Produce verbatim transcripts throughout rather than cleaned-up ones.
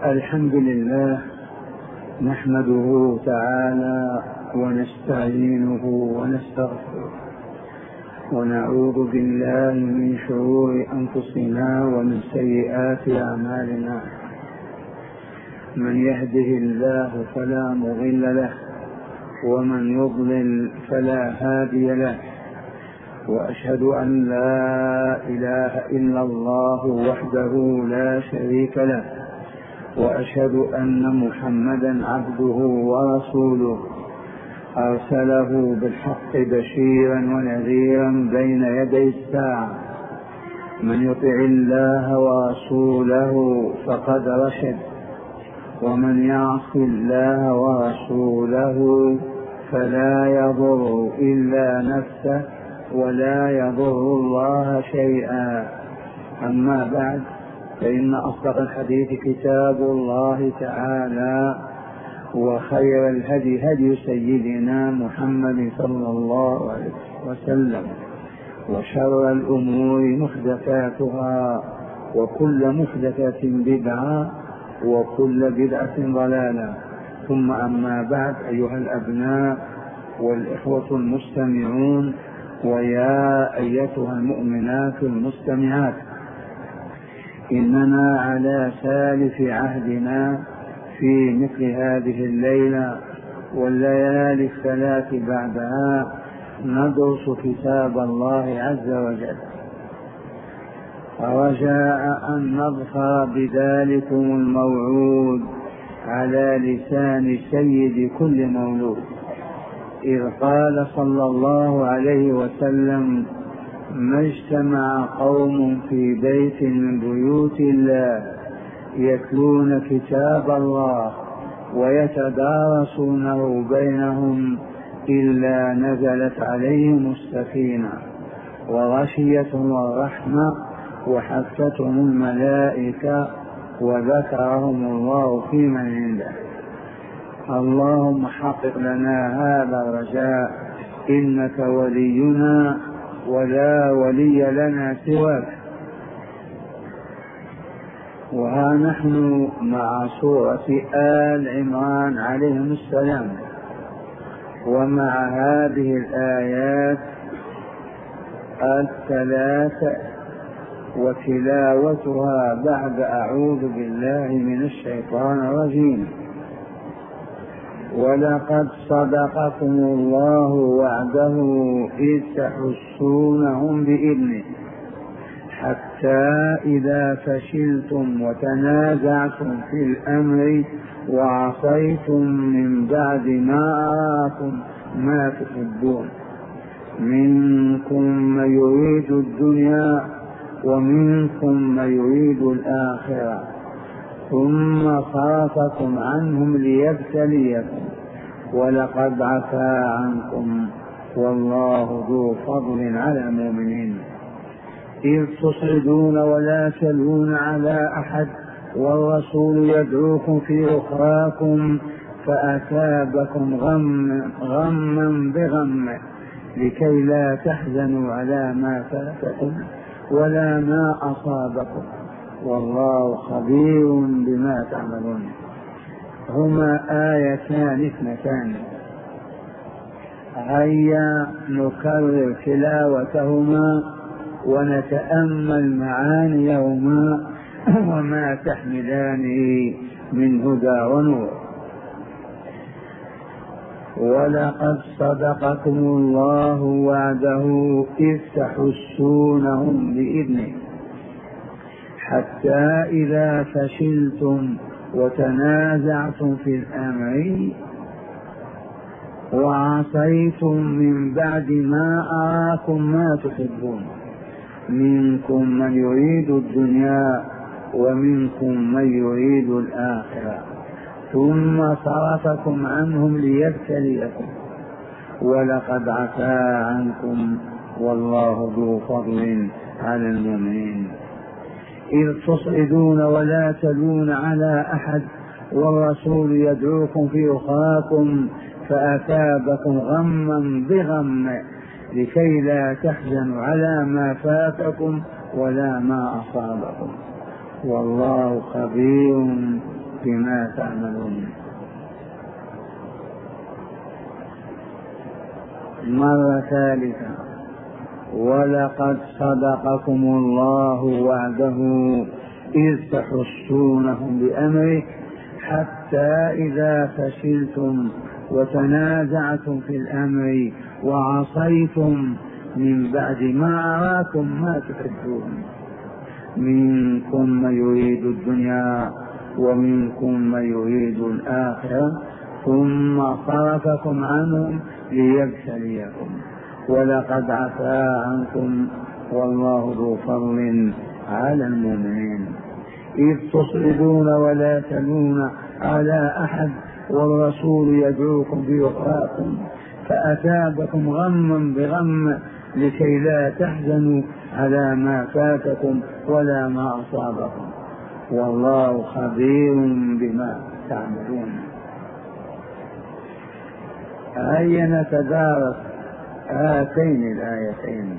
الحمد لله نحمده تعالى ونستعينه ونستغفره ونعوذ بالله من شرور أنفسنا ومن سيئات أعمالنا. من يهده الله فلا مضل له ومن يضلل فلا هادي له، وأشهد أن لا إله إلا الله وحده لا شريك له، وأشهد أن محمدا عبده ورسوله أرسله بالحق بشيرا ونذيرا بين يدي الساعة. من يطع الله ورسوله فقد رشد، ومن يعص الله ورسوله فلا يضر إلا نفسه ولا يضر الله شيئا. أما بعد، فإن أصدق الحديث كتاب الله تعالى، وخير الهدي هدي سيدنا محمد صلى الله عليه وسلم، وشر الأمور محدثاتها، وكل محدثة بدعة، وكل بدعة ضلالة. ثم أما بعد، أيها الأبناء والإخوة المستمعون، ويا أيتها المؤمنات المستمعات، إننا على سالف عهدنا في مثل هذه الليلة والليالي الثلاث بعدها ندرس كتاب الله عز وجل، رجاء أن نظفر بذلكم الموعود على لسان سيد كل مولود، إذ قال صلى الله عليه وسلم: ما اجتمع قوم في بيت من بيوت الله يتلون كتاب الله ويتدارسونه بينهم إلا نزلت عليهم السكينة وغشيتهم الرحمة وحفتهم الملائكة وذكرهم الله في من عنده. اللهم حقق لنا هذا الرجاء، إنك ولينا ولا ولي لنا سواك. وها نحن مع سورة آل عمران عليهم السلام، ومع هذه الآيات الثلاثة وتلاوتها بعد أعوذ بالله من الشيطان الرجيم. ولقد صدقكم الله وعده إذ تحسونهم بإذنه حتى إذا فشلتم وتنازعتم في الأمر وعصيتم من بعد ما أراكم ما تحبون، منكم من يريد الدنيا ومنكم من يريد الآخرة، ثم صرفكم عنهم ليبتليكم ولقد عفا عنكم والله ذو فضل على المؤمنين. إذ تصعدون ولا تلون على أحد والرسول يدعوكم في أخراكم فأثابكم غم غما بغم لكي لا تحزنوا على ما فاتكم ولا ما أصابكم والله خبير بما تعملون. هما آيتان اثنتان، هيا نكرر تلاوتهما ونتأمل معانيهما وما تحملان من هدى ونور. ولقد صدقكم الله وعده إذ تحسونهم بإذنه حتى إذا فشلتم وتنازعتم في الأمر وعصيتم من بعد ما أراكم ما تحبون، منكم من يريد الدنيا ومنكم من يريد الآخرة، ثم صرفكم عنهم ليبتليكم ولقد عفا عنكم والله ذو فضل على المؤمنين. إذ تصعدون ولا تلون على أحد والرسول يدعوكم في أخراكم فأثابكم غما بغم لكي لا تحزنوا على ما فاتكم ولا ما أصابكم والله خبير بما تعملون. مرة ثالثة: ولقد صدقكم الله وعده إذ تحسونهم بأمره حتى إذا فشلتم وتنازعتم في الأمر وعصيتم من بعد ما أراكم ما تحبون، منكم من يريد الدنيا ومنكم من يريد الآخرة ثم صرفكم عنهم ليبتليكم ولقد عفا عنكم والله ذو فضل على المؤمنين. إذ تصعدون ولا تلون على أحد والرسول يدعوكم في أخراكم فأثابكم غما بغم لكي لا تحزنوا على ما فاتكم ولا ما أصابكم والله خبير بما تعملون. هيا نتدارس هاتين الآيتين.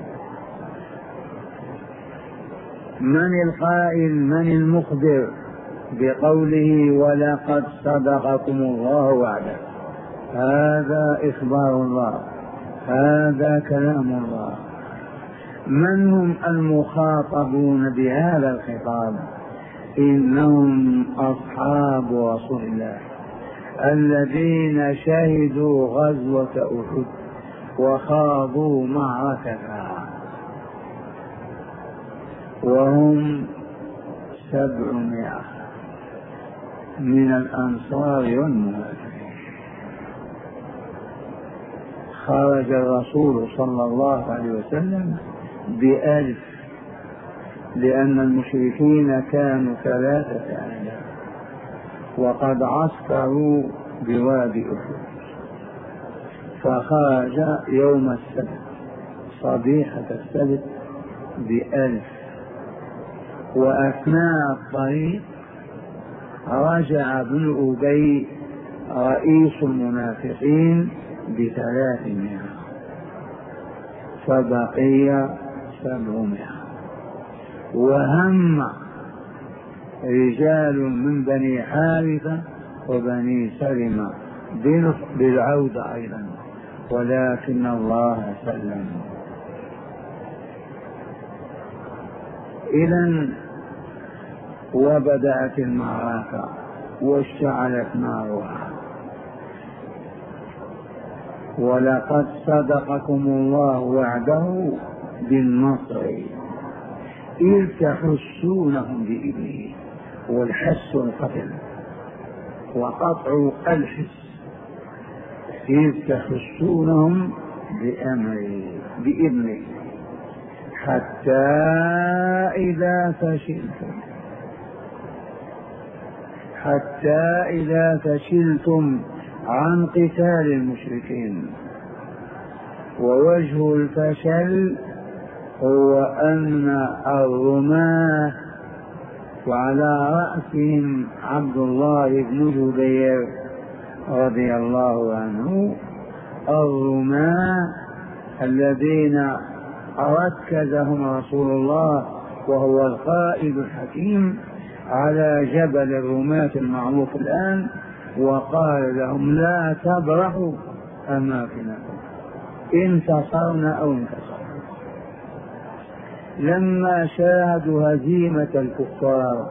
من القائل؟ من المخبر بقوله ولقد صدقكم الله وعده؟ هذا إخبار الله، هذا كلام الله. من هم المخاطبون بهذا الخطاب؟ إنهم أصحاب رسول الله الذين شهدوا غزوة أحد وخاضوا معركتها، وهم سبعمائة من الأنصار والمهاجرين. خرج الرسول صلى الله عليه وسلم بألف لأن المشركين كانوا ثلاثة آلاف وقد عسكروا بوادي أحد، فخرج يوم السبت صبيحة السبت بألف، وأثناء الطريق رجع ابن أبي رئيس المنافقين بثلاثمائة فبقي سبعمائة. وهم رجال من بني حارثة وبني سلمة بالعودة أيضا ولكن الله سلم. إذن وبدأت المعركة واشتعلت نارها. ولقد صدقكم الله وعده بالنصر إذ تحسونهم بإذنه، والحس القتل وقطع الحس، إذ تحسونهم بأمره بإذنه حتى إذا فشلتم حتى إذا فشلتم عن قتال المشركين. ووجه الفشل هو أن الرماة وعلى رأسهم عبد الله بن جبير رضي الله عنه، الرماة الذين ركزهم رسول الله وهو القائد الحكيم على جبل الرماة المعروف الآن، وقال لهم لا تبرحوا أماكنكم انتصرنا أو انتصرنا. لما شاهدوا هزيمة الكفار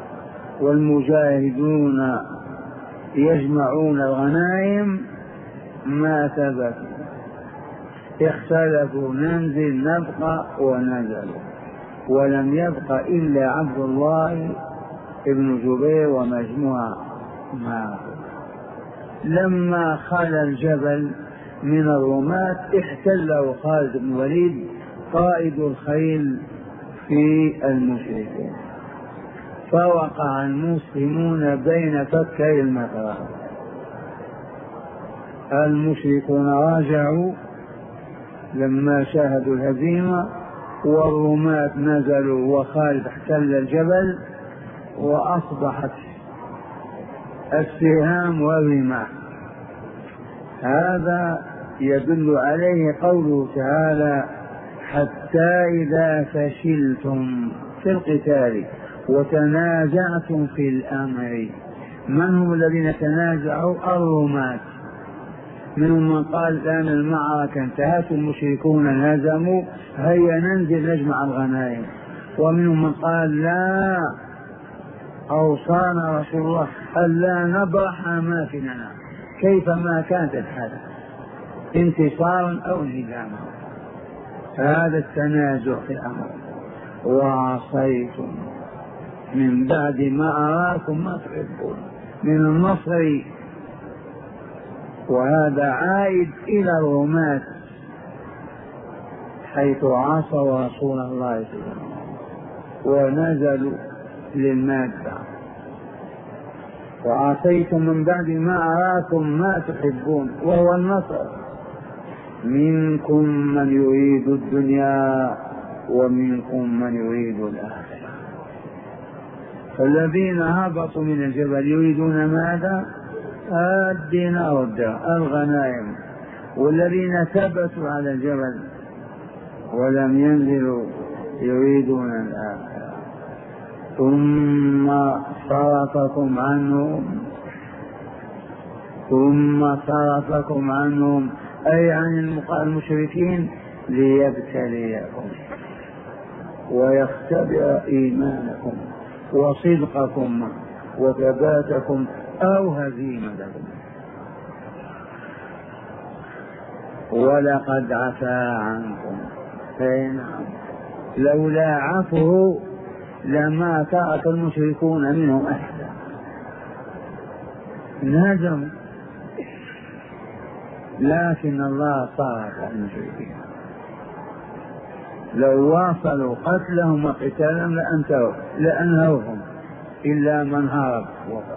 والمجاهدون يجمعون الغنائم ما ثبتوا، اختلفوا ننزل نبقى ونزلوا، ولم يبق إلا عبد الله ابن جبير ومجموعة معه. لما خلى الجبل من الرماة احتله خالد بن الوليد قائد الخيل في المشركين، فوقع المسلمون بين فكي المطر. المشركون راجعوا لما شاهدوا الهزيمة، والرماة نزلوا وخالد احتل الجبل، وأصبحت السهام والرماح. هذا يدل عليه قوله تعالى حتى إذا فشلتم في القتال وتنازعتم في الأمر من هم الذين تنازعوا؟ الرماة. منهم من قال الآن المعركة انتهت، المشركون انهزموا، هيا ننزل نجمع الغنائم. ومنهم من قال لا، أوصانا رسول الله ألا نبرح أماكننا كيفما كانت الحالة، انتصارا أو انهزاما. هذا التنازع في الأمر. وعصيتم من بعد ما أراكم ما تحبون من النصر، وهذا عائد إلى الرماة حيث عصوا رسول الله صلى الله عليه وسلم ونزلوا للمادة. وعصيتم من بعد ما أراكم ما تحبون وهو النصر، منكم من يريد الدنيا ومنكم من يريد الآخرة. فالذين هبطوا من الجبل يريدون ماذا؟ الدين والدار الغنائم، والذين ثبتوا على الجبل ولم ينزلوا يريدون الآخرة. ثم صرفكم عنهم ثم صرفكم عنهم أي عن المشركين ليبتليكم ويختبر إيمانكم وصدقكم وثباتكم أو هزيمتكم. ولقد عفا عنكم، فإنهم لولا عفوه لما ترك المشركون منهم أحدا، انهزموا، لكن الله ترك المشركين. لو واصلوا قتلهم وقتالهم لأنهوهم إلا من هرب،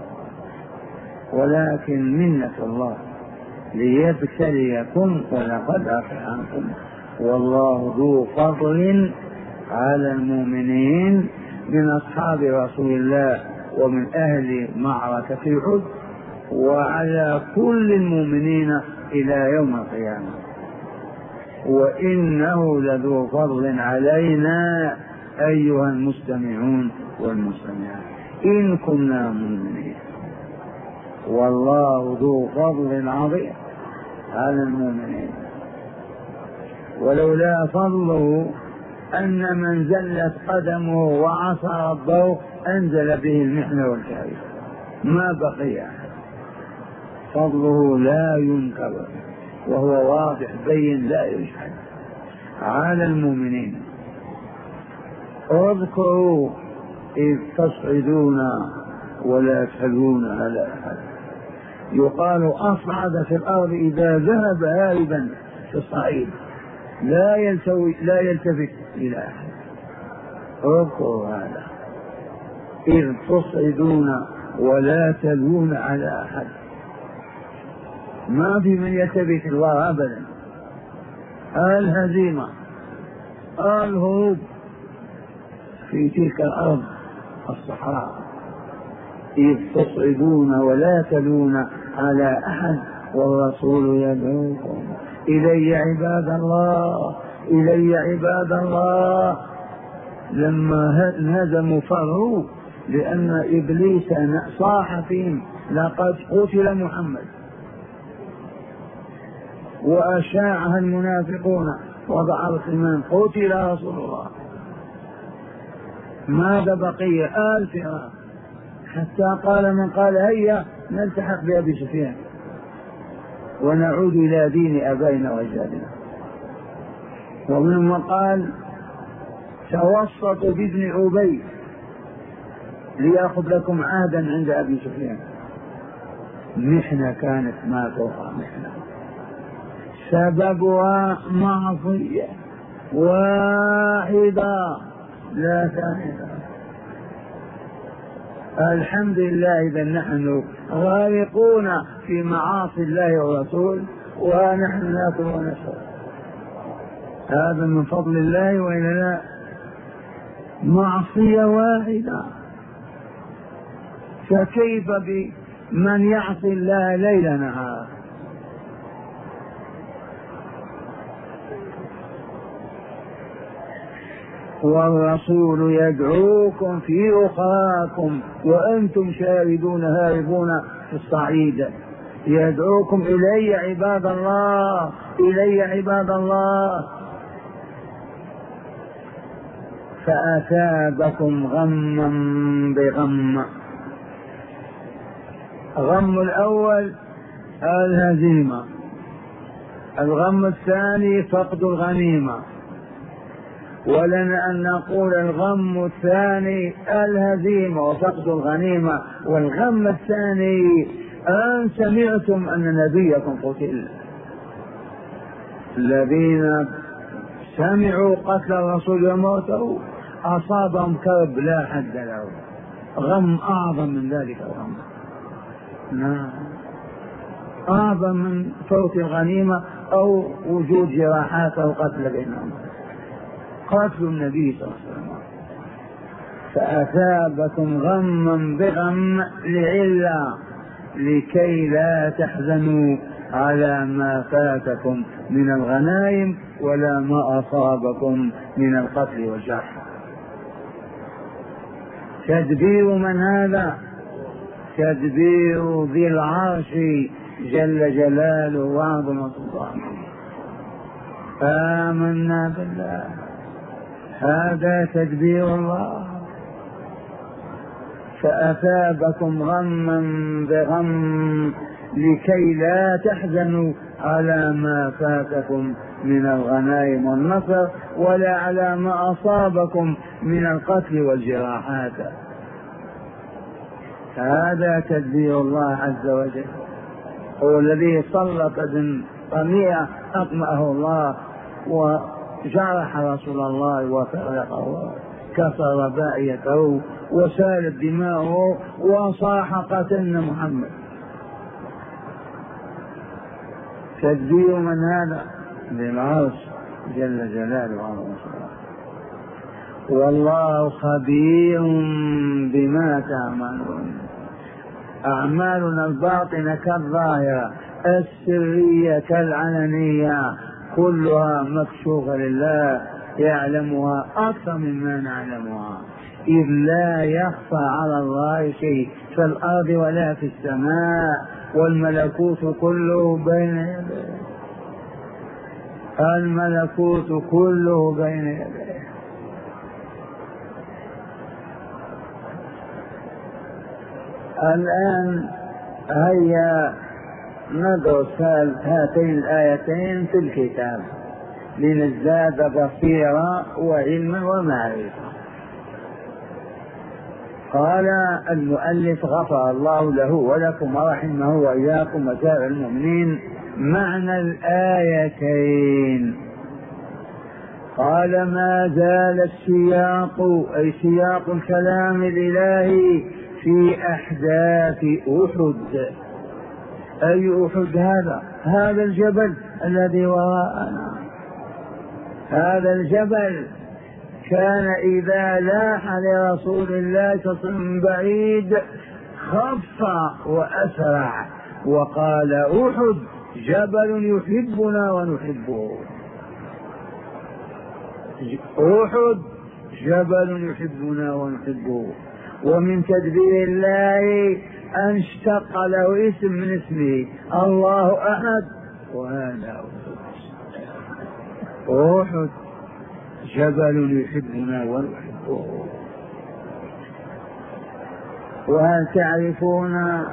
ولكن منة الله ليبتليكم ولقد عفا عنكم والله ذو فضل على المؤمنين من أصحاب رسول الله ومن أهل معركة أحد وعلى كل المؤمنين إلى يوم القيامة. وإنه لذو فضل علينا أيها المستمعون والمستمعات إن كنا مؤمنين، والله ذو فضل عظيم على المؤمنين. ولولا فضله أن من زلت قدمه وعصى ربه أنزل به المحنة والكارثة ما بقي أحد. فضله لا ينكر وهو واضح بين لا يجحد على المؤمنين. اذكروا إذ تصعدون ولا تلوون على أحد. يقال أصعد في الأرض إذا ذهب هاربا في الصعيد لا يلتوي لا يلتفت إلى أحد. اذكروا هذا إذ تصعدون ولا تلوون على أحد، ما في من يلتفت الوراء أبدا. الهزيمة الهروب في تلك الأرض الصحراء. إذ تصعدون ولا تلون على أحد والرسول يدعوكم إلي عباد الله إلي عباد الله. لما انهزموا فروا لأن إبليس صاح فيهم لقد قتل محمد، وأشاعها المنافقون وضعوا الإيمان قتل رسول الله. ماذا بقي؟ آل فرار، حتى قال من قال هيا نلتحق بأبي سفيان ونعود إلى دين أبائنا وأجدادنا. ومنهم من قال توسطوا بابن أبي ليأخذ لكم عهدا عند أبي سفيان. محنة كانت ما فوق محنة، سببها معصية واحدة لا ثانية. الحمد لله إذا نحن غارقون في معاصي الله ورسوله ونحن ناكل ونشرب، هذا من فضل الله. وإلا لا، معصية واحدة، فكيف بمن يعصي الله ليل نهار؟ والرسول يدعوكم في أخراكم وأنتم شاردون هاربون في الصعيد، يدعوكم إلي عباد الله، إلي عباد الله. فأثابكم غما بغم. غم الأول الهزيمة، الغم الثاني فقد الغنيمة. ولنا أن نقول الغم الثاني الهزيمة وفقد الغنيمة، والغم الثاني أن سمعتم أن نبيكم قتل. الذين سمعوا قتل الرسول وموته أصابهم كرب لا حد له، غم أعظم من ذلك الغم، نعم، أعظم من فوت الغنيمة أو وجود جراحات أو قتل بينهم، قتل النبي صلى الله عليه وسلم. فأثابكم غما بغم لعلة لكي لا تحزنوا على ما فاتكم من الغنائم ولا ما أصابكم من القتل والجرح. تدبير من هذا؟ تدبير ذي العرش جل جلاله وعظم سلطانه. آمنا بالله، هذا تدبير الله. فأثابكم غما بغم لكي لا تحزنوا على ما فاتكم من الغنائم والنصر ولا على ما أصابكم من القتل والجراحات. هذا تدبير الله عز وجل، هو الذي سلط طميع أطمأه الله وجرح رسول الله وفرقه، كسر بائيته وسالت دماؤه وصاح قتلنا محمد. تدبير من هذا؟ للعرش جل جلاله وعظمه. والله خبير بما تعملون. أعمالنا الباطنة كالظاهرة، السرية كالعلنية، كلها مكشوفة لله، يعلمها أكثر مما نعلمها، إذ لا يخفى على الله شيء في الأرض ولا في السماء، والملكوت كله بين يديه، الملكوت كله بين يديه. الآن هيا ندرس هاتين الآيتين في الكتاب لنزداد بصيرة وعلما ومعرفة. قال المؤلف غفر الله له ولكم ورحمه وإياكم وسائر المؤمنين معنى الآيتين. قال ما زال السياق أي سياق الكلام الإلهي في أحداث أحد. أي أحد هذا؟ هذا الجبل الذي وراءنا. هذا الجبل كان إذا لاح لرسول الله صلى الله عليه وسلم بعيد خف وأسرع وقال أحد جبل يحبنا ونحبه. أحد جبل يحبنا ونحبه. ومن تدبير الله أن اشتق له اسم من اسمه الله أحد، وهذا أحد جبل يحبنا ونحبه. وهل تعرفون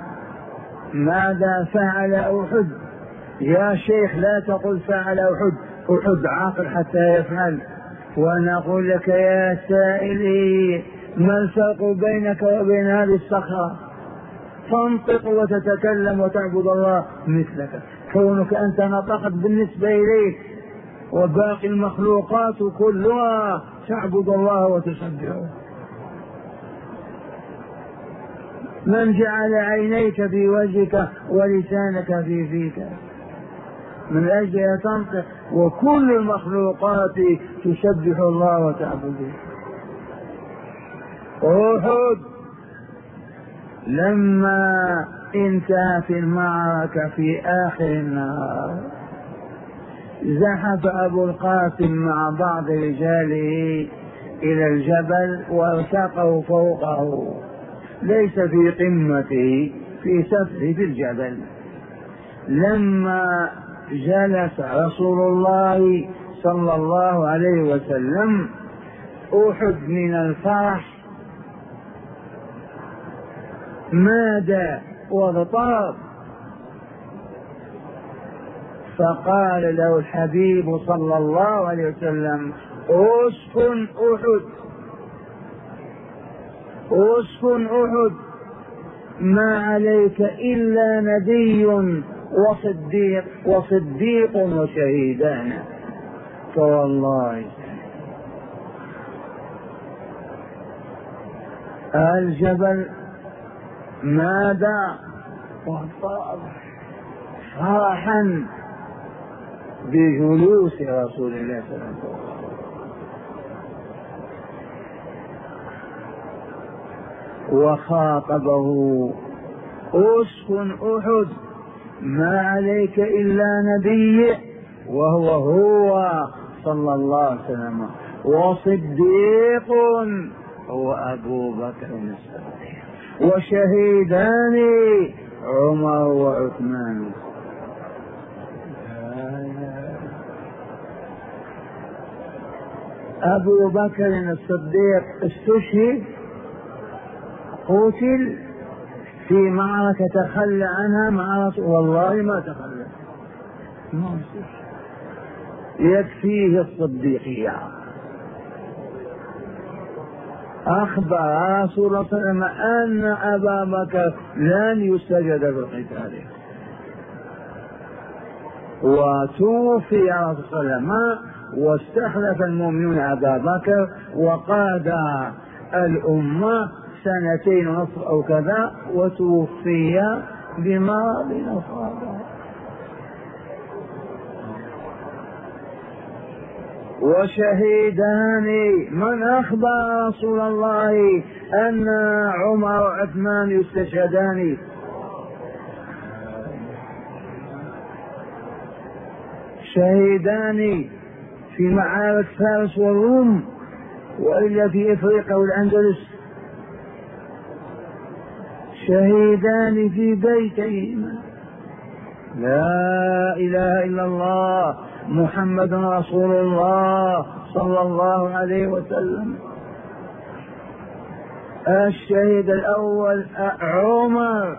ماذا فعل أحد؟ يا شيخ لا تقل فعل أحد، أحد عاقل حتى يفعل. وأنا أقول لك يا سائلي ما الفرق بينك وبين هذه الصخرة؟ تنطق وتتكلم وتعبد الله مثلك، كونك أنت نطقت بالنسبة إليك، وباقي المخلوقات كلها تعبد الله وتسبحه. من جعل عينيك في وجهك ولسانك في فيك من أجل تنطق، وكل المخلوقات تسبح الله وتعبده. أحد لما انتهت المعركة في آخر النهار زحف أبو القاسم مع بعض رجاله إلى الجبل وارتقوا فوقه، ليس في قمته، في سفله في الجبل. لما جلس رسول الله صلى الله عليه وسلم أحد من الفرح ماد واضطرب، فقال له الحبيب صلى الله عليه وسلم اسكن أحد، اسكن أحد، ما عليك إلا نبي وصديق وصديق وشهيدان. فوالله الجبل ماذا واضطرب فرحا بجلوس رسول الله صلى الله عليه وسلم. وخاطبه اسكن أحد، ما عليك إلا نبي، وهو هو صلى الله عليه وسلم، وصديق هو أبو بكر الصديق، وشهيدان عمر وعثمان. أبو بكر الصديق استشهد، قتل في معركة تخلى عنها مع رسول، والله ما تخلى، يكفيه الصديقية. أخبر رسول الله صلى الله عليه وسلم أن أبا بكر لن يستجد بالقتال، وتوفي رسول الله صلى الله عليه وسلم واستخلف المؤمنون أبا بكر وقاد الأمة سنتين ونصف أو كذا، وتوفي بمرض أصابه. وشهيدان، من أخبر رسول الله أن عمر وعثمان يستشهدان؟ شهيدان في معارك فارس والروم، وإلا في إفريقيا والأندلس. شهيدان في بيتهما، لا إله إلا الله محمد رسول الله صلى الله عليه وسلم. الشهيد الأول عمر،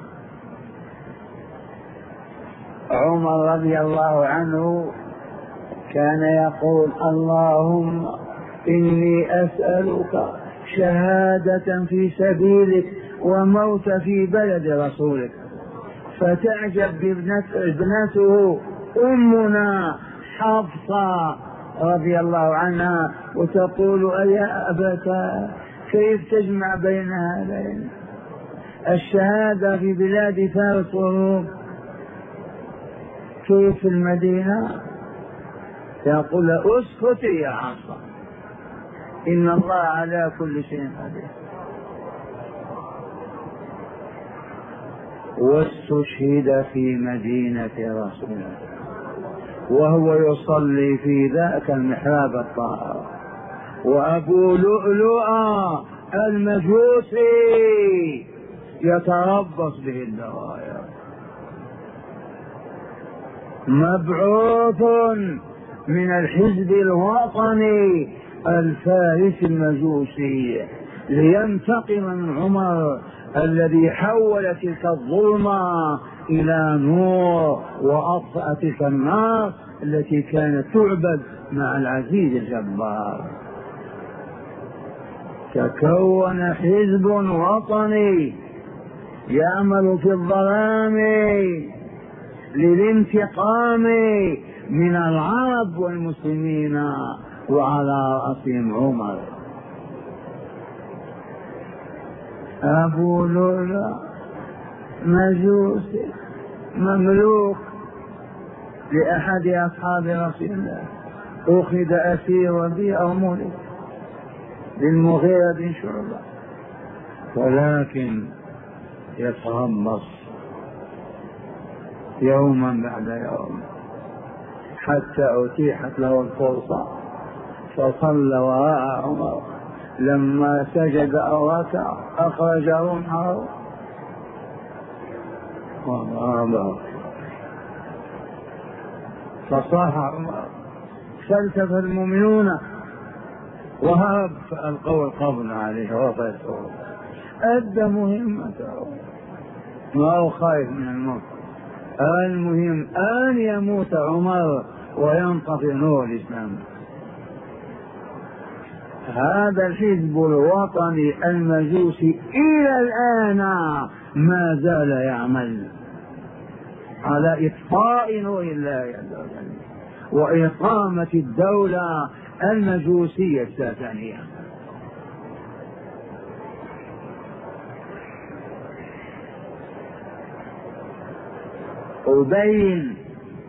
عمر رضي الله عنه كان يقول اللهم إني أسألك شهادة في سبيلك وموت في بلد رسولك. فتعجب ابنته أمنا حفصة رضي الله عنها وتقول أيا أبتا كيف تجمع بين هذين؟ الشهادة في بلاد فارس والروم، كيف في المدينة؟ يقول اسكتي يا حفصة إن الله على كل شيء قدير. واستشهد في مدينة رسول الله وهو يصلي في ذاك المحراب الطاهر، وأبو لؤلؤة المجوسي يتربص به الدوائر، مبعوث من الحزب الوطني الفارسي المجوسي لينتقم من عمر الذي حول تلك الظلمة إلى نور وأطفأ تلك النار التي كانت تعبد مع العزيز الجبار. تكون حزب وطني يعمل في الظلام للانتقام من العرب والمسلمين، وعلى رأسهم عمر. أبو لؤلؤ مجوسي مملوك لأحد أصحاب رسول الله، أخذ أسير به أو ملك للمغيرة بن شعبة، ولكن يتربص يوما بعد يوم حتى أتيحت له الفرصة، فصلى وراء عمر لما سجد أو ركع أخرج روحه وضربه فصاح عمر، فالتف المؤمنون وهرب، فألقوا القبض عليه وفاته، أدى مهمته، ما هو خايف من الموت. المهم أن يموت عمر وينطفئ نور الإسلام. هذا الحزب الوطني المجوسي إلى الآن ما زال يعمل على إطفاء نور الله عز وجل وإقامة الدولة المجوسية الساسانية. أبين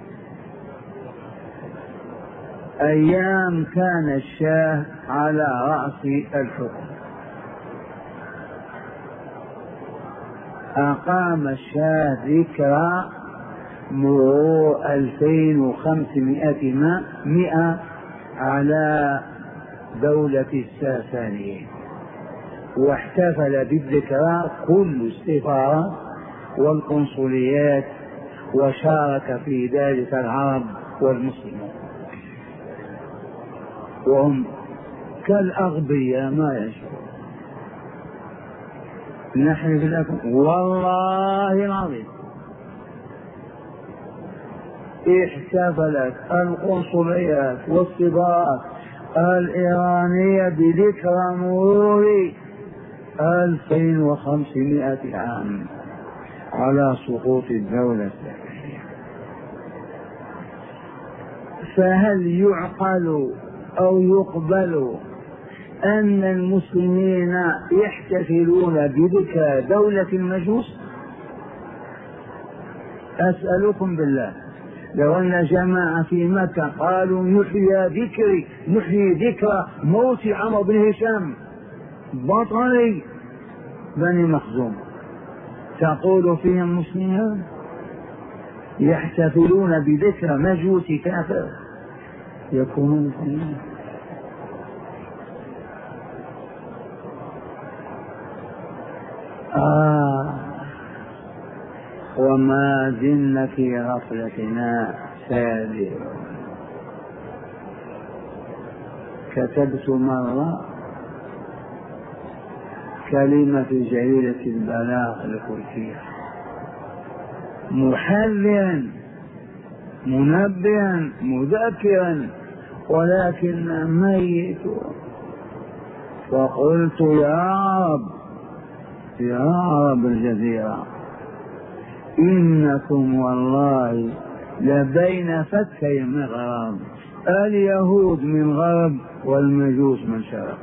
أيام كان الشاه على رأس الحكم، أقام الشاه ذكرى مرور ألفين وخمسمائة مئة على دولة الساسانية، واحتفل بالذكرى كل السفارات والقنصليات، وشارك في ذلك العرب والمسلمون، وهم كالأغبياء ما يشعرون. نحن لكم والله العظيم احتفلت القنصليات والسفارات الإيرانية بذكرى مرور ألفين وخمسمائة عام على سقوط الدولة الساسانية. فهل يعقل أو يقبل أن المسلمين يحتفلون بذكرى دولة المجوس؟ أسألكم بالله، لو أن جماعة في مكة قالوا نحيي ذكري نحيي ذكرى موت عمرو بن هشام بطل بني مخزوم، تقول فيهم مسلمين يحتفلون بذكرى مجوسي كافر يكونون مسلمين؟ آه وما زلنا في غفلتنا سابق. كتبت مرة كلمة جريدة البلاغ الكويتية محذرا منبها مذكرا، ولكن ميت، وقلت يا رب يا رب الجزيرة إنكم والله لبين فتكي من غرب، اليهود من غرب والمجوس من شرق،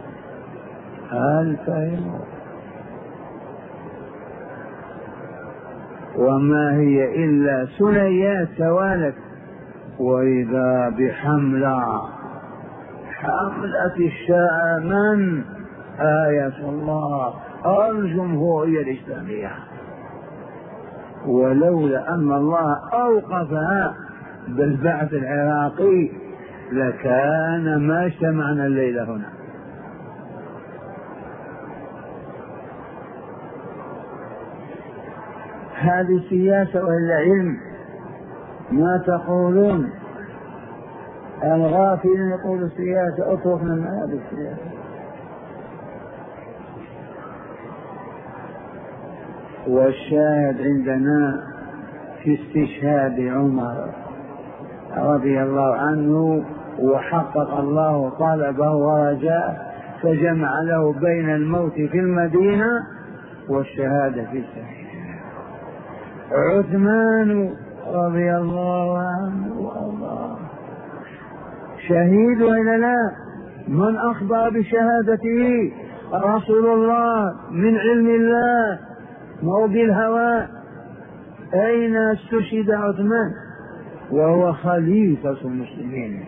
هل فهموا؟ وما هي إلا ثنيات توالت، وإذا بحملة حملة الشام آية الله الجمهورية الإسلامية، ولولا أن الله أوقفها بالبعث العراقي لكان ما اجتمعنا الليلة هنا. هذه سياسة ولا علم؟ ما تقولون؟ الغافلين يقولوا سياسة، اتركنا من هذه السياسة. والشاهد عندنا في استشهاد عمر رضي الله عنه، وحقق الله طلبه ورجاءه، فجمع له بين الموت في المدينة والشهادة في السبيل. عثمان رضي الله عنه وارضاه شهيد ولا لا؟ من أخبر بشهادته؟ رسول الله من علم الله مو بالهوى. أين استشهد عثمان وهو خليفة المسلمين؟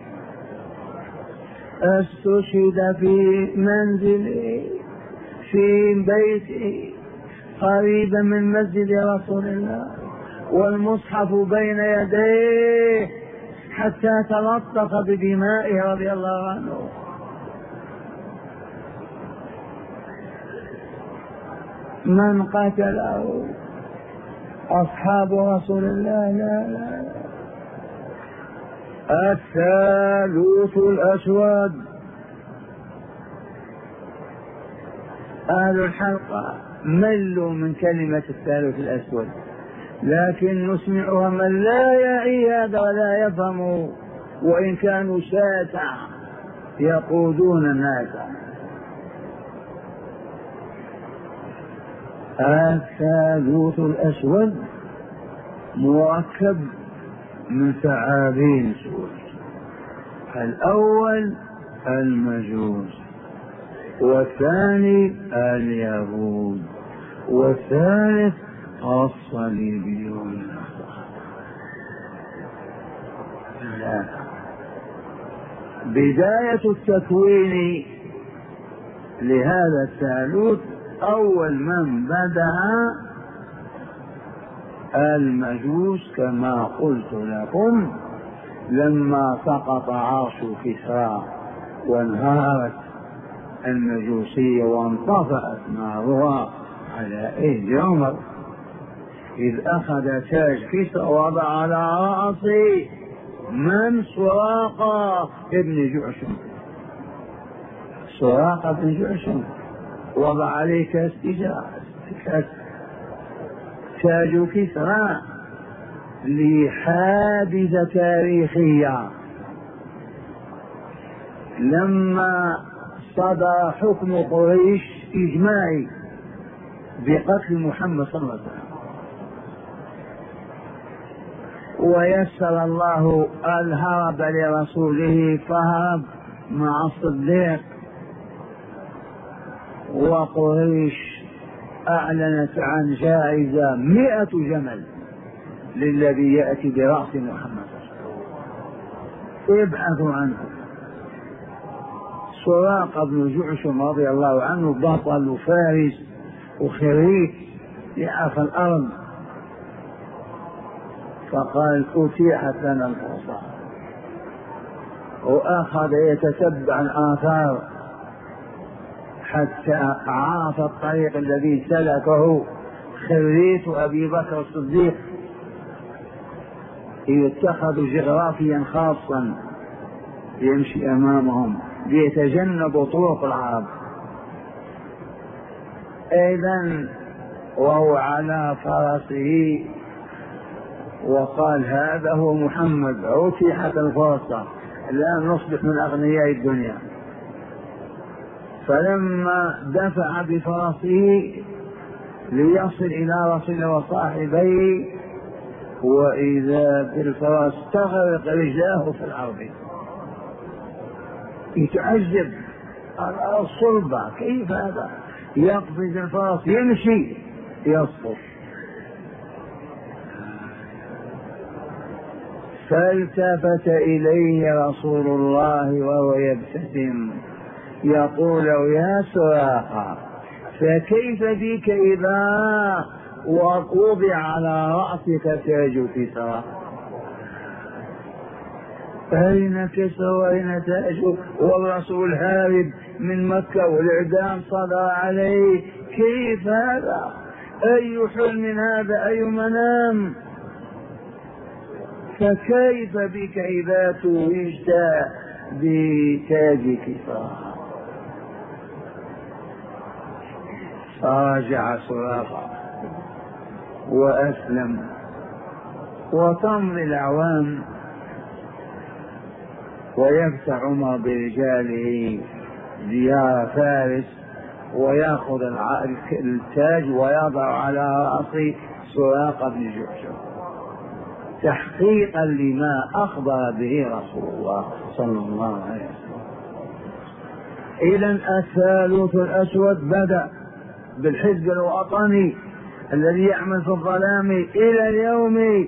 استشهد في منزله في بيته قريبا من مسجد رسول الله، والمصحف بين يديه حتى تلطخ بدمائه رضي الله عنه. من قتله أصحاب رسول الله؟ لا لا. الثالوث الأسود. أهل الحلقة ملوا من كلمة الثالوث الأسود، لكن نسمعها من لا يعي هذا ولا يفهم، وإن كانوا شاسع يقودون الناس. الثالوث الأسود مركب من ثعابين سود. الأول المجوس، والثاني اليهود، والثالث الصليبيون. بداية التكوين لهذا الثالوث أول من بدأ المجوس، كما قلت لكم لما سقط عرش كسرى وانهارت المجوسية وانطفأت نارها على ايدي عمر، إذ أخذ تاج كسرى وضع على رأسه من؟ سراقة ابن جعشم. سراقة ابن جعشم وضع عليه كاس تجارة، تاج كسرى، لحادثة تاريخية. لما صدر حكم قريش إجماعي بقتل محمد صلى الله عليه وسلم، ويسر الله الهرب لرسوله فهرب مع الصديق، وقريش أعلنت عن جائزة مئة جمل للذي يأتي برأس محمد. ابحثوا عنه. سراقة بن جعشم رضي الله عنه بطل وفارس وخريف يعرف الأرض، فقال أتيحت لنا الفرصة، وأخذ يتتبع الآثار حتى عرف الطريق الذي سلكه خريت أبي بكر الصديق. اتخذوا جغرافيا خاصا يمشي أمامهم ليتجنبوا طرق العرب. إذن وهو على فرسه وقال هذا هو محمد، أتيحت الفرصة، الآن نصبح من أغنياء الدنيا. فلما دفع بفرسه ليصل إلى رسول وصاحبيه، وإذا بالفرس تغرق رجلاه في الأرض. يتعجب الصلبة، كيف هذا؟ يقفز الفرس يمشي يسقط. فالتفت إليه رسول الله وهو يبتسم يقول يا سراقة، فكيف بك إذا ووضع على رأسك تاج كسرى؟ أين كسرى وأين تاجه والرسول هارب من مكة والإعدام صدر عليه؟ كيف هذا؟ أي حلم هذا؟ أي منام؟ فكيف بك إذا توجت بتاج كسرى؟ فرجع سراقة وأسلم. وتمضي الأعوام ويفتح عمر برجاله ديار فارس ويأخذ التاج ويضع على رأسه سراقة بن جعشم، تحقيقا لما أخبر به رسول الله صلى الله عليه وسلم. إذن الثالوث الأسود بدأ بالحزب الوطني الذي يعمل في الظلام إلى اليوم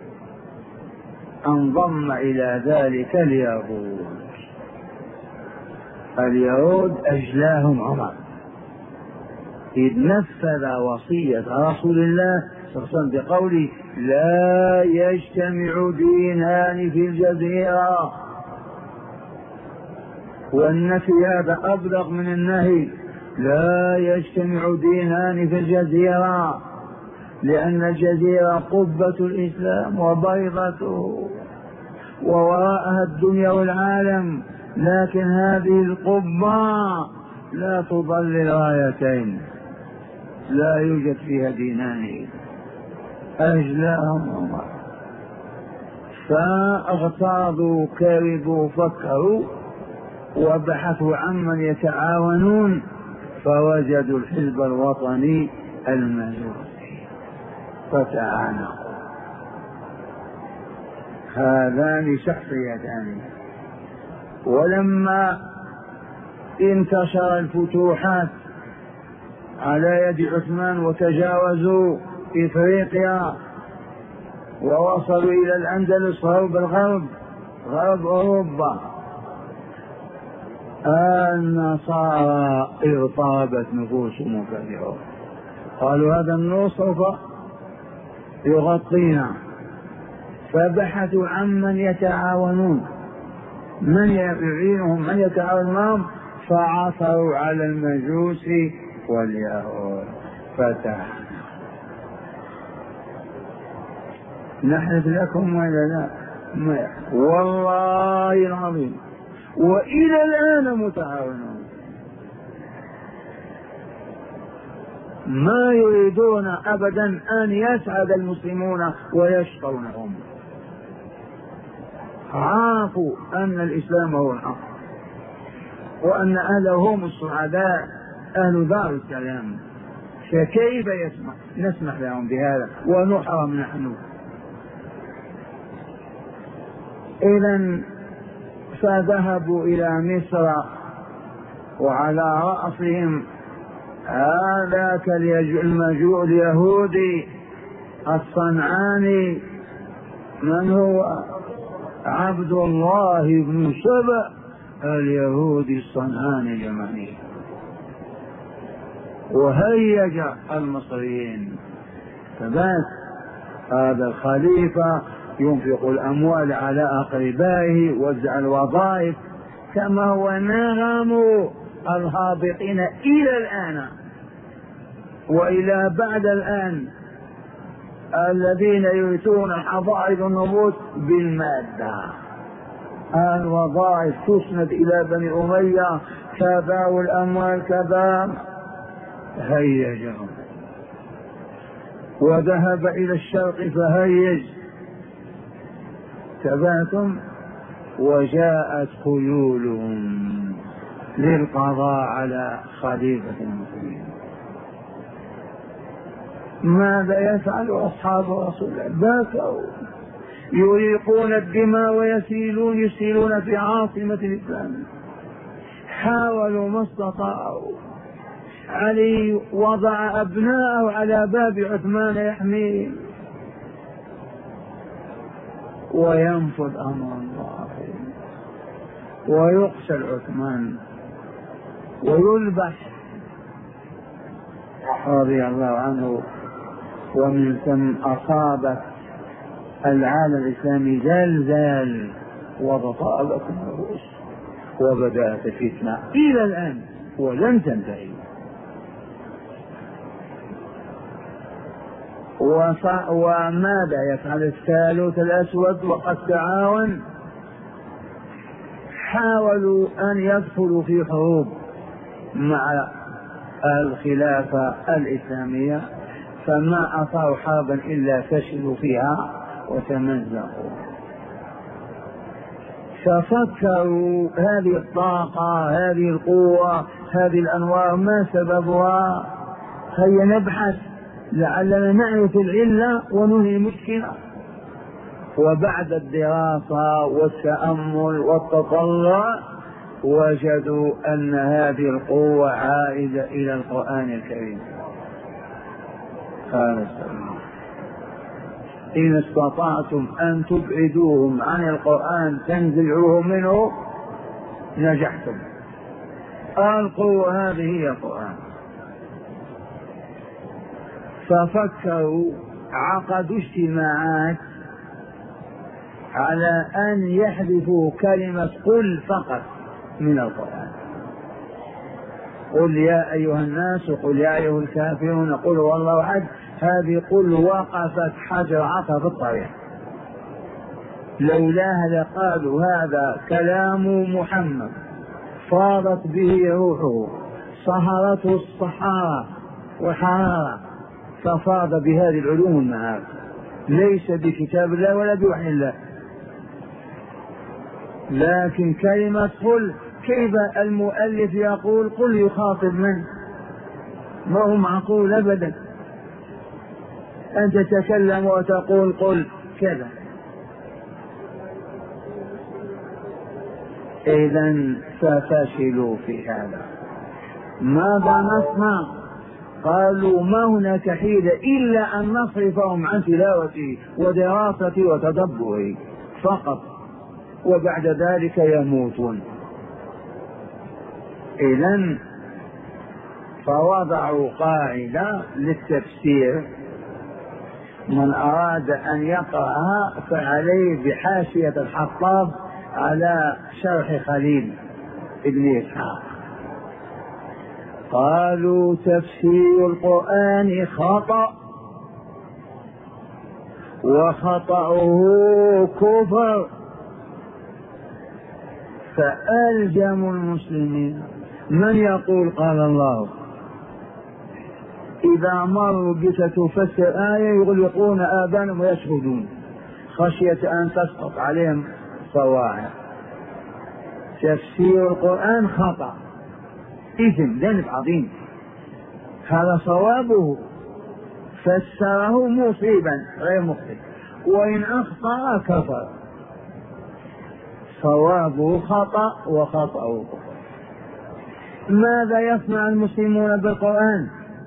انضم إلى ذلك اليهود. اليهود أجلاهم عمر إذ نفذ وصية رسول الله صلى الله عليه وسلم بقوله لا يجتمع دينان في الجزيرة، والنفي هذا أبلغ من النهي، لا يجتمع دينان في الجزيرة، لأن الجزيرة قبة الإسلام وبيضته ووراءها الدنيا والعالم، لكن هذه القبة لا تضل الرايتين، لا يوجد فيها دينان أجلاهم الله. فاغتاظوا كربوا فكروا وبحثوا عمن يتعاونون، فوجدوا الحزب الوطني المجوسي فتعانقوا. هذان شخصيتان. ولما انتشر الفتوحات على يد عثمان وتجاوزوا إفريقيا ووصلوا إلى الأندلس غرب الغرب غرب أوروبا، النصارى اضطربت نفوسهم كثيرا، قالوا هذا النور سوف يغطينا، فبحثوا عمن يتعاونون، من يعينهم، من يتعاون معهم، فعثروا على المجوس واليهود فتح. نحلف لكم ولا لا؟ ما والله العظيم وإلى الآن متعاونون، ما يريدون أبدا أن يسعد المسلمون ويشقونهم، عرفوا أن الإسلام هو الحق وأن أهله هم السعداء أهل دار السلام، فكيف يسمح نسمح لهم بهذا ونحرم نحن؟ إذن فذهبوا إلى مصر وعلى رأسهم هذاك المجوع اليهودي الصنعاني، من هو؟ عبد الله بن سبأ اليهودي الصنعاني اليمني، وهيج المصريين. فبات هذا الخليفة ينفق الأموال على أقربائه، وزع الوظائف، كما هو نغم الهابطين إلى الآن وإلى بعد الآن الذين يريدون حظائر النبوت بالمادة. الوظائف تسند إلى بني أمية كذا والأموال كذا، هيجهم وذهب إلى الشرق فهيج، تبعتم، وجاءت خيولهم للقضاء على خليفة المسلمين. ماذا يفعل أصحاب رسول الله؟ بكوا يريقون الدماء ويسيلون يسيلون في عاصمة الإسلام، حاولوا ما استطاعوا. علي وضع أبناءه على باب عثمان يحميهم وينفذ أمر الله ويقتل عثمان ويذبح رضي الله عنه. ومن ثم أصابت العالم الإسلامي زلزال وضطربت النفوس وبدأت الفتنة إلى الآن ولن تنتهي. وماذا يفعل الثالوث الأسود وقد تعاون؟ حاولوا أن يدخلوا في حروب مع الخلافة الإسلامية، فما أثاروا حربا إلا فشلوا فيها وتمزقوا. ففكروا هذه الطاقة، هذه القوة، هذه الأنوار ما سببها؟ هيا نبحث لعلنا نعرف العلة وننهي المشكلة. وبعد الدراسة والتأمل والتطلع وجدوا أن هذه القوة عائدة إلى القرآن الكريم. قال إن استطعتم أن تبعدوهم عن القرآن تنزعوهم منه نجحتم. القوة هذه هي القرآن. ففكروا، عقدوا اجتماعات على أن يحذفوا كلمة قل فقط من القرآن، قل يا أيها الناس، قل يا أيها الكافرون، قل هو الله أحد. هذه قل وقفت حجر عطا في الطريق، لولاها لقالوا هذا كلام محمد فاضت به روحه، صهرته الصحارى وحرارة، ففاض بهذه العلوم المعارف، ليس بكتاب الله ولا بوحي الله. لكن كلمة قل، كيف المؤلف يقول قل يخاطب من؟ ما هو معقول أبدا أن تتكلم وتقول قل كذا. إذن ففشلوا في هذا. ماذا نصنع؟ قالوا ما هناك حيلة إلا أن نصرفهم عن تلاوته ودراسته وتدبره فقط، وبعد ذلك يموتون. إذن فوضعوا قاعدة للتفسير، من أراد أن يقرأها فعليه بحاشية الحطاب على شرح خليل ابن إسحاق. قالوا تفسير القرآن خطأ، وخطأه كفر، فألزموا المسلمين من يقول قال الله إذا مروا بك تفسر آية يغلقون آذانهم ويسجدون خشية أن تسقط عليهم صواعق. تفسير القرآن خطأ، إثم، ذنب عظيم. هذا صوابه، فسره مصيبا غير مخطئ، وإن أخطأ كفر. صوابه خطأ وخطأه كفر. ماذا يصنع المسلمون بالقرآن؟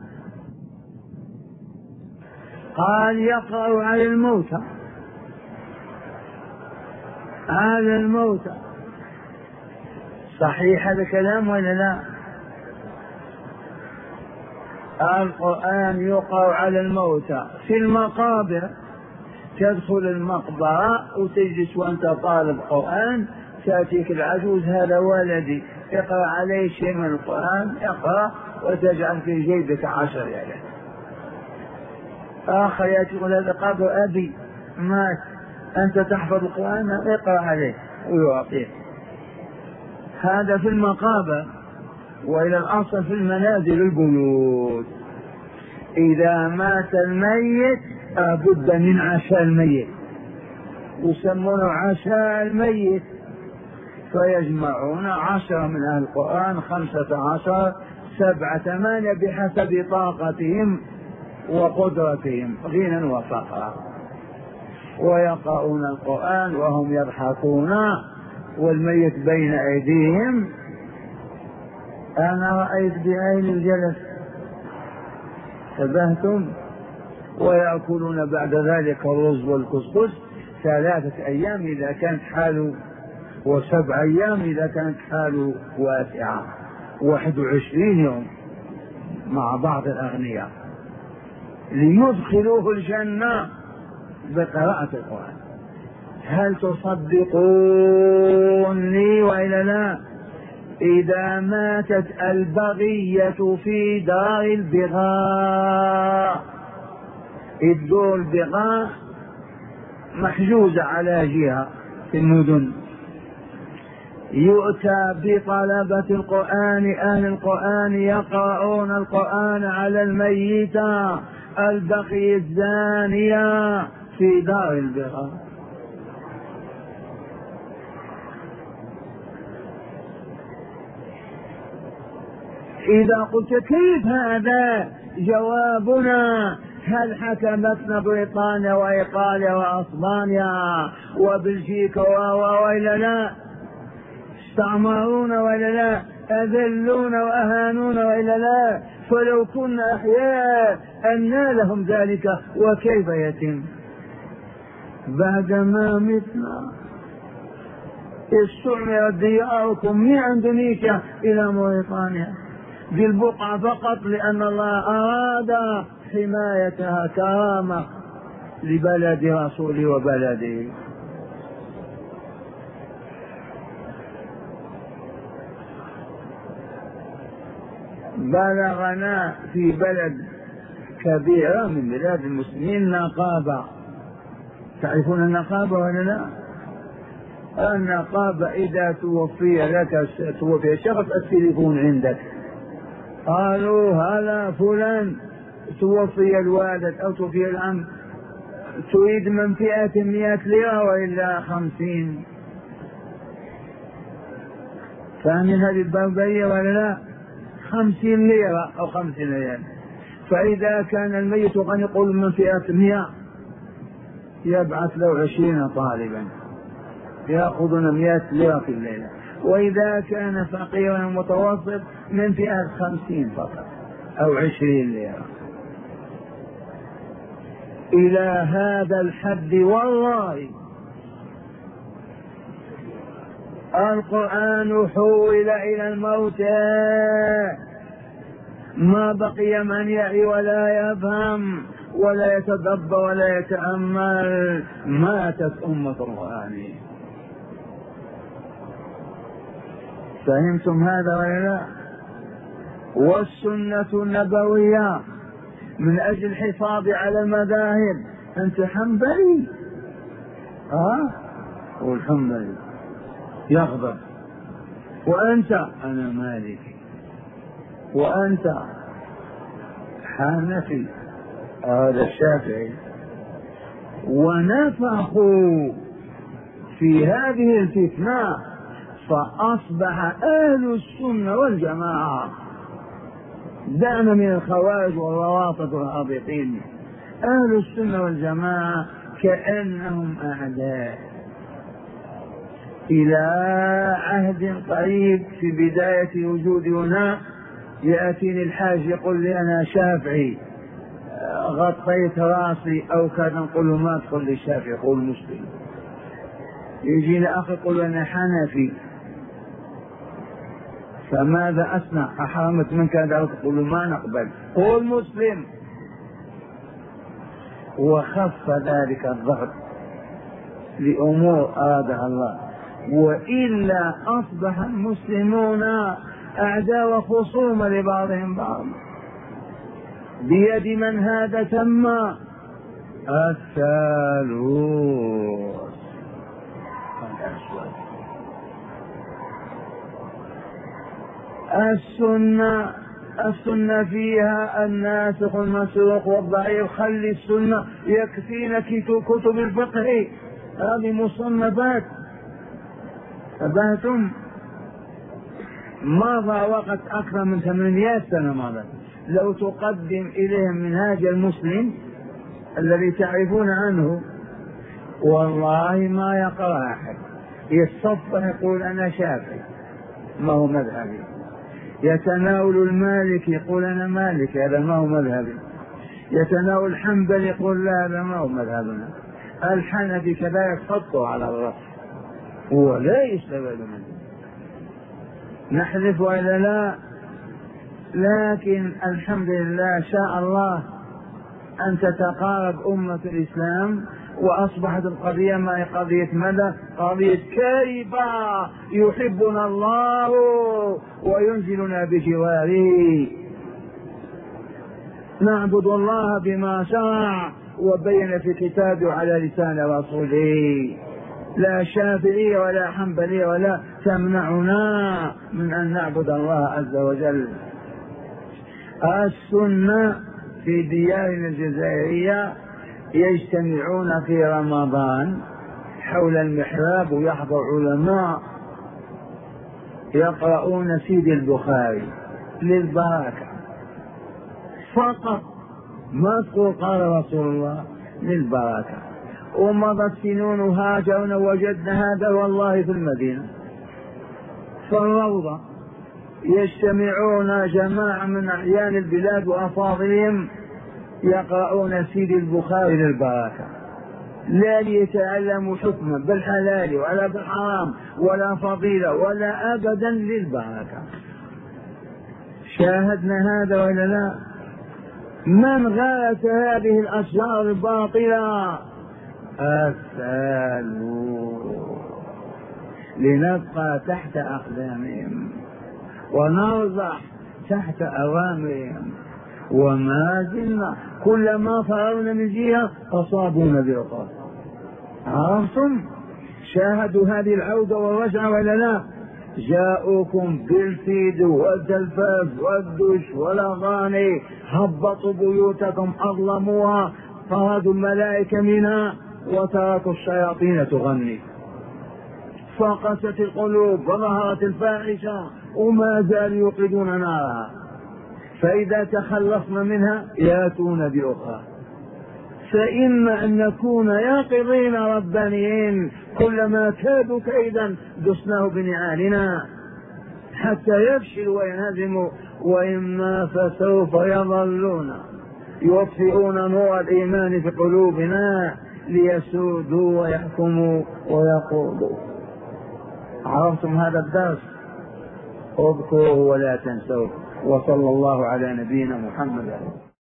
قال يقرأ على الموتى، على الموتى. صحيح هذا الكلام ولا لا؟ القرآن يقرأ على الموتى في المقابر. تدخل المقبرة وتجلس وأنت طالب قرآن، تأتيك العجوز هذا ولدي اقرأ عليه شيء من القرآن، اقرأ، وتجعل في جيبك عشر ريالات. آخر يأتي يقول هذا قبر أبي مات، أنت تحفظ القرآن اقرأ عليه ويعطيك. هذا في المقابر. وإلى الأصل في المنازل البيوت، إذا مات الميت لابد من عشاء الميت، يسمونه عشاء الميت، فيجمعون عشرة من أهل القرآن، خمسة عشر، سبعة، ثمانية، بحسب طاقتهم وقدرتهم غنى وفقرا، ويقرؤون القرآن وهم يضحكون والميت بين أيديهم. أنا رأيت بعين الجلس، شبهتم. ويأكلون بعد ذلك الرز والكسكس ثلاثة أيام إذا كانت حاله، وسبع أيام إذا كانت حاله واسعة، واحد وعشرين يوم مع بعض الأغنياء ليدخلوه الجنة بقراءة القرآن. هل تصدقوني وإلا لا؟ إذا ماتت البغية في دار البغاء، الدور البغاء محجوزة على جهة في المدن، يؤتى بطلبة القرآن، أهل القرآن يقرؤون القرآن على الميتة البقي الزانية في دار البغاء. إذا قلت كيف هذا؟ جوابنا هل حكمتنا بريطانيا وإيطاليا وأسبانيا وبلجيكا وإلا لا؟ استعمرونا وإلا لا؟ أذلونا وأهانونا وإلا لا؟ فلو كنا أحياء أنى لهم ذلك، وكيف يتم بعدما متنا؟ استعمرت دياركم من اندونيسيا الى موريتانيا بالبقعة فقط لان الله اراد حمايتها كرامة لبلد رسوله وبلده. بلغنا في بلد كبيرة من بلاد المسلمين نقابة. تعرفون النقابة ولا لا؟ النقابة إذا توفي لك توفي شخص التليفون عندك، قالوا هلا فلان توفي الوالد أو توفي العم، تريد من فئة مئة ليرة وإلا خمسين. فاهمين هذه البربرية ولا لا؟ خمسين ليرة أو خمسين ريال. فإذا كان الميت غني يقول من فئة مئة يبعث له عشرين طالبا يأخذون مئة ليرة في الليلة، وإذا كان فقيرا متوسط من فئة خمسين فقط أو عشرين ليرة. إلى هذا الحد والله القرآن حول إلى الموتى، ما بقي من يعي ولا يفهم ولا يتدبر ولا يتأمل. ماتت أمة القرآن. فهمتم هذا ولا لا؟ والسنة النبوية من أجل الحفاظ على المذاهب. أنت حنبلي ها والحنبلي يغضب، وأنت أنا مالكي، وأنت حنفي هذا الشافعي. ونفخوا في هذه الفتنة فأصبح أهل السنة والجماعة، دعنا من الخوارج والروافض والهابطين، أهل السنة والجماعة كأنهم أعداء. إلى عهد قريب في بداية وجودنا يأتيني الحاج يقول لي أنا شافعي، غطيت راسي أو كذا، نقول له ما تقول لي شافعي قول مسلم. يجيني أخي يقول أنا حنفي، فماذا أصنع؟ أحرمت منك هذا؟ تقول ما نقبل قول مسلم. وخف ذلك الضغط لأمور أرادها الله، وإلا أصبح المسلمون أعداء وخصوم لبعضهم بعض. بيد من هذا تم الثالوث. السنة السنة فيها الناسخ والمنسوخ والضعيف. خلي السنة يكفينا كتب الفقه، هذه مصنفات. أبهتم مضى وقت أكثر من ثمانية سنة مضى. لو تقدم إليهم منهاج المسلم الذي تعرفون عنه والله ما يقرأ أحد. يتصفح يقول أنا شافعي ما هو مذهبي، يتناول المالك يقول أنا مالك هذا ما هو مذهبي، يتناول الحنبل يقول لا هذا ما هو مذهبنا، الحنفي كذلك خطوا على الرأس ولا يستفاد منه. نحذف ولا لا؟ لكن الحمد لله شاء الله أن تتقارب أمة الإسلام، وأصبحت القضية ما هي قضية مدى، قضية كيف يحبنا الله وينزلنا بجواره. نعبد الله بما شرع وبين في كتابه على لسان رسوله. لا شافعية ولا حنبلية ولا تمنعنا من أن نعبد الله عز وجل. السنة في ديارنا الجزائرية يجتمعون في رمضان حول المحراب ويحضر علماء يقرؤون سيد البخاري للبركة فقط، ما تقول قال رسول الله، للبركة. ومضت سنون وهاجرنا وجدنا هذا والله في المدينة في الروضة يجتمعون جماعة من أعيان البلاد وأفاضلهم يقرؤون سيد البخاري للبركة، لا ليتعلموا حكما بالحلال ولا بالحرام ولا فضيلة ولا أبدا، للبركة. شاهدنا هذا ولا لا؟ من غاية هذه الأشجار الباطلة؟ الثالوث. لنبقى تحت أقدامهم ونرضح تحت أوامرهم، وما زلنا كلما فررنا من جهة أصابونا بأخرى. عرفتم؟ شاهدوا هذه العودة والرجعة ولا لا؟ جاءوكم بالفيد والتلفاز والدش والأغاني، هبطوا بيوتكم أظلموها، طردوا الملائكة منها وتركوا الشياطين تغني، فقست القلوب وظهرت الفاحشة وما زالوا يوقدون نارها. فإذا تخلصنا منها ياتون بأخرى. فإما أن نكون يقظين ربانيين، كلما كادوا كيدا دسناه بنعالنا حتى يفشلوا وينهزموا، وإما فسوف يظلون يطفئون نور الإيمان في قلوبنا ليسودوا ويحكموا ويقودوا. عرفتم هذا الدرس؟ اذكروه ولا تنسوه. وصلى الله على نبينا محمد.